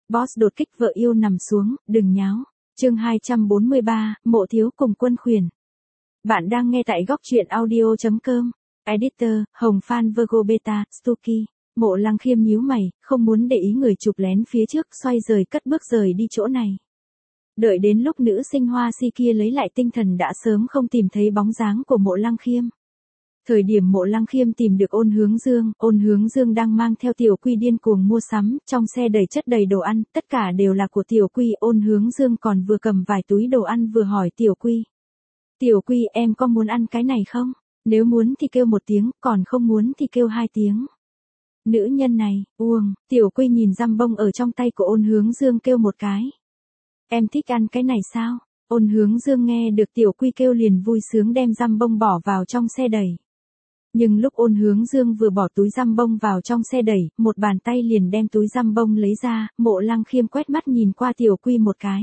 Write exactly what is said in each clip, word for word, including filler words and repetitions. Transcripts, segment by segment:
Boss đột kích vợ yêu nằm xuống, đừng nháo. Chương hai trăm bốn mươi ba, Mộ Thiếu cùng Quân Khuyển. Bạn đang nghe tại góc truyện audio chấm com. Editor, Hồng Phan Virgo Beta, Stuki. Mộ Lăng Khiêm nhíu mày, không muốn để ý người chụp lén phía trước, xoay rời cất bước rời đi chỗ này. Đợi đến lúc nữ sinh Hoa Si kia lấy lại tinh thần đã sớm không tìm thấy bóng dáng của Mộ Lăng Khiêm. Thời điểm Mộ Lăng Khiêm tìm được Ôn Hướng Dương, Ôn Hướng Dương đang mang theo Tiểu Quy điên cuồng mua sắm, trong xe đầy chất đầy đồ ăn, tất cả đều là của Tiểu Quy. Ôn Hướng Dương còn vừa cầm vài túi đồ ăn vừa hỏi Tiểu Quy. Tiểu Quy, em có muốn ăn cái này không? Nếu muốn thì kêu một tiếng, còn không muốn thì kêu hai tiếng. Nữ nhân này, uông, Tiểu Quy nhìn răm bông ở trong tay của Ôn Hướng Dương kêu một cái. Em thích ăn cái này sao? Ôn Hướng Dương nghe được Tiểu Quy kêu liền vui sướng đem răm bông bỏ vào trong xe đẩy. Nhưng lúc Ôn Hướng Dương vừa bỏ túi răm bông vào trong xe đẩy, một bàn tay liền đem túi răm bông lấy ra, Mộ Lăng Khiêm quét mắt nhìn qua Tiểu Quy một cái.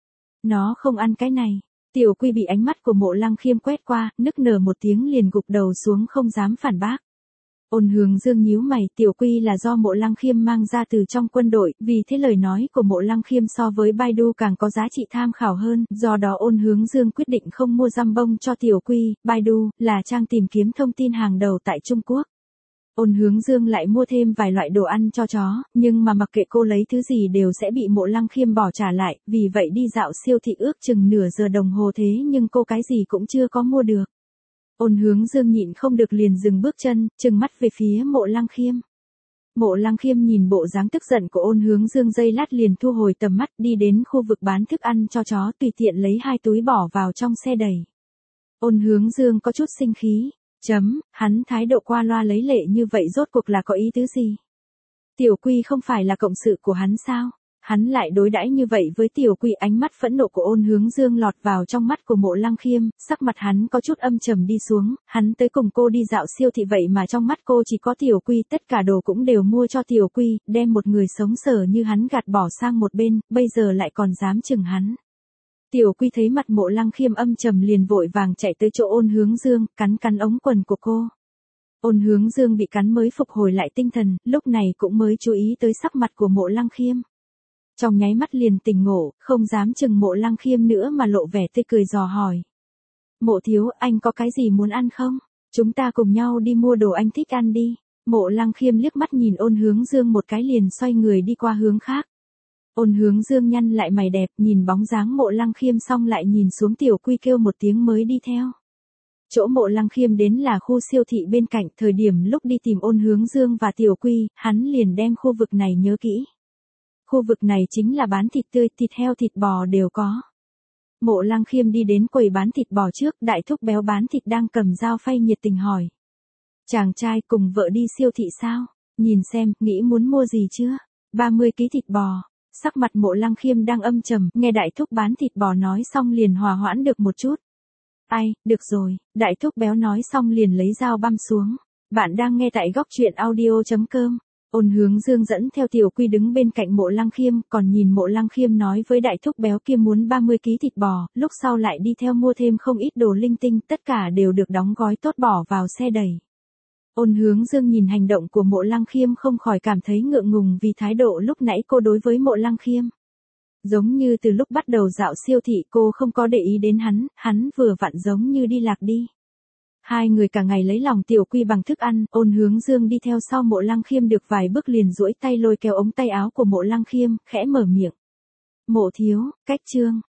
Nó không ăn cái này. Tiểu Quy bị ánh mắt của Mộ Lăng Khiêm quét qua, nức nở một tiếng liền gục đầu xuống không dám phản bác. Ôn Hướng Dương nhíu mày, Tiểu Quy là do Mộ Lăng Khiêm mang ra từ trong quân đội, vì thế lời nói của Mộ Lăng Khiêm so với Baidu càng có giá trị tham khảo hơn, do đó Ôn Hướng Dương quyết định không mua răm bông cho Tiểu Quy. Baidu là trang tìm kiếm thông tin hàng đầu tại Trung Quốc. Ôn Hướng Dương lại mua thêm vài loại đồ ăn cho chó, nhưng mà mặc kệ cô lấy thứ gì đều sẽ bị Mộ Lăng Khiêm bỏ trả lại, vì vậy đi dạo siêu thị ước chừng nửa giờ đồng hồ thế nhưng cô cái gì cũng chưa có mua được. Ôn Hướng Dương nhịn không được liền dừng bước chân, trừng mắt về phía Mộ Lăng Khiêm. Mộ Lăng Khiêm nhìn bộ dáng tức giận của Ôn Hướng Dương giây lát liền thu hồi tầm mắt đi đến khu vực bán thức ăn cho chó tùy tiện lấy hai túi bỏ vào trong xe đẩy. Ôn Hướng Dương có chút sinh khí. Chấm, hắn thái độ qua loa lấy lệ như vậy rốt cuộc là có ý tứ gì? Tiểu Quy không phải là cộng sự của hắn sao? Hắn lại đối đãi như vậy với Tiểu Quy. Ánh mắt phẫn nộ của Ôn Hướng Dương lọt vào trong mắt của Mộ Lăng Khiêm, sắc mặt hắn có chút âm trầm đi xuống, hắn tới cùng cô đi dạo siêu thị vậy mà trong mắt cô chỉ có Tiểu Quy, tất cả đồ cũng đều mua cho Tiểu Quy, đem một người sống sờ như hắn gạt bỏ sang một bên, bây giờ lại còn dám chừng hắn. Tiểu Quy thấy mặt Mộ Lăng Khiêm âm trầm liền vội vàng chạy tới chỗ Ôn Hướng Dương, cắn cắn ống quần của cô. Ôn Hướng Dương bị cắn mới phục hồi lại tinh thần, lúc này cũng mới chú ý tới sắc mặt của Mộ Lăng Khiêm. Trong nháy mắt liền tỉnh ngộ, không dám chừng Mộ Lăng Khiêm nữa mà lộ vẻ tươi cười dò hỏi. Mộ thiếu, anh có cái gì muốn ăn không? Chúng ta cùng nhau đi mua đồ anh thích ăn đi. Mộ Lăng Khiêm liếc mắt nhìn Ôn Hướng Dương một cái liền xoay người đi qua hướng khác. Ôn Hướng Dương nhăn lại mày đẹp, nhìn bóng dáng Mộ Lăng Khiêm xong lại nhìn xuống Tiểu Quy kêu một tiếng mới đi theo. Chỗ Mộ Lăng Khiêm đến là khu siêu thị bên cạnh, thời điểm lúc đi tìm Ôn Hướng Dương và Tiểu Quy, hắn liền đem khu vực này nhớ kỹ. Khu vực này chính là bán thịt tươi, thịt heo thịt bò đều có. Mộ Lăng Khiêm đi đến quầy bán thịt bò trước, đại thúc béo bán thịt đang cầm dao phay nhiệt tình hỏi. Chàng trai cùng vợ đi siêu thị sao? Nhìn xem, nghĩ muốn mua gì chưa? ba mươi ký thịt bò. Sắc mặt Mộ Lăng Khiêm đang âm trầm, nghe đại thúc bán thịt bò nói xong liền hòa hoãn được một chút. Ai, được rồi, đại thúc béo nói xong liền lấy dao băm xuống. Bạn đang nghe tại góc truyện audio chấm com. Ôn Hướng Dương dẫn theo Tiểu Quy đứng bên cạnh Mộ Lăng Khiêm, còn nhìn Mộ Lăng Khiêm nói với đại thúc béo kia muốn ba mươi ký thịt bò, lúc sau lại đi theo mua thêm không ít đồ linh tinh, tất cả đều được đóng gói tốt bỏ vào xe đẩy. Ôn Hướng Dương nhìn hành động của Mộ Lăng Khiêm không khỏi cảm thấy ngượng ngùng vì thái độ lúc nãy cô đối với Mộ Lăng Khiêm. Giống như từ lúc bắt đầu dạo siêu thị cô không có để ý đến hắn, hắn vừa vặn giống như đi lạc đi. Hai người cả ngày lấy lòng Tiểu Quy bằng thức ăn, Ôn Hướng Dương đi theo sau Mộ Lăng Khiêm được vài bước liền duỗi tay lôi kéo ống tay áo của Mộ Lăng Khiêm, khẽ mở miệng. Mộ thiếu, cách chương,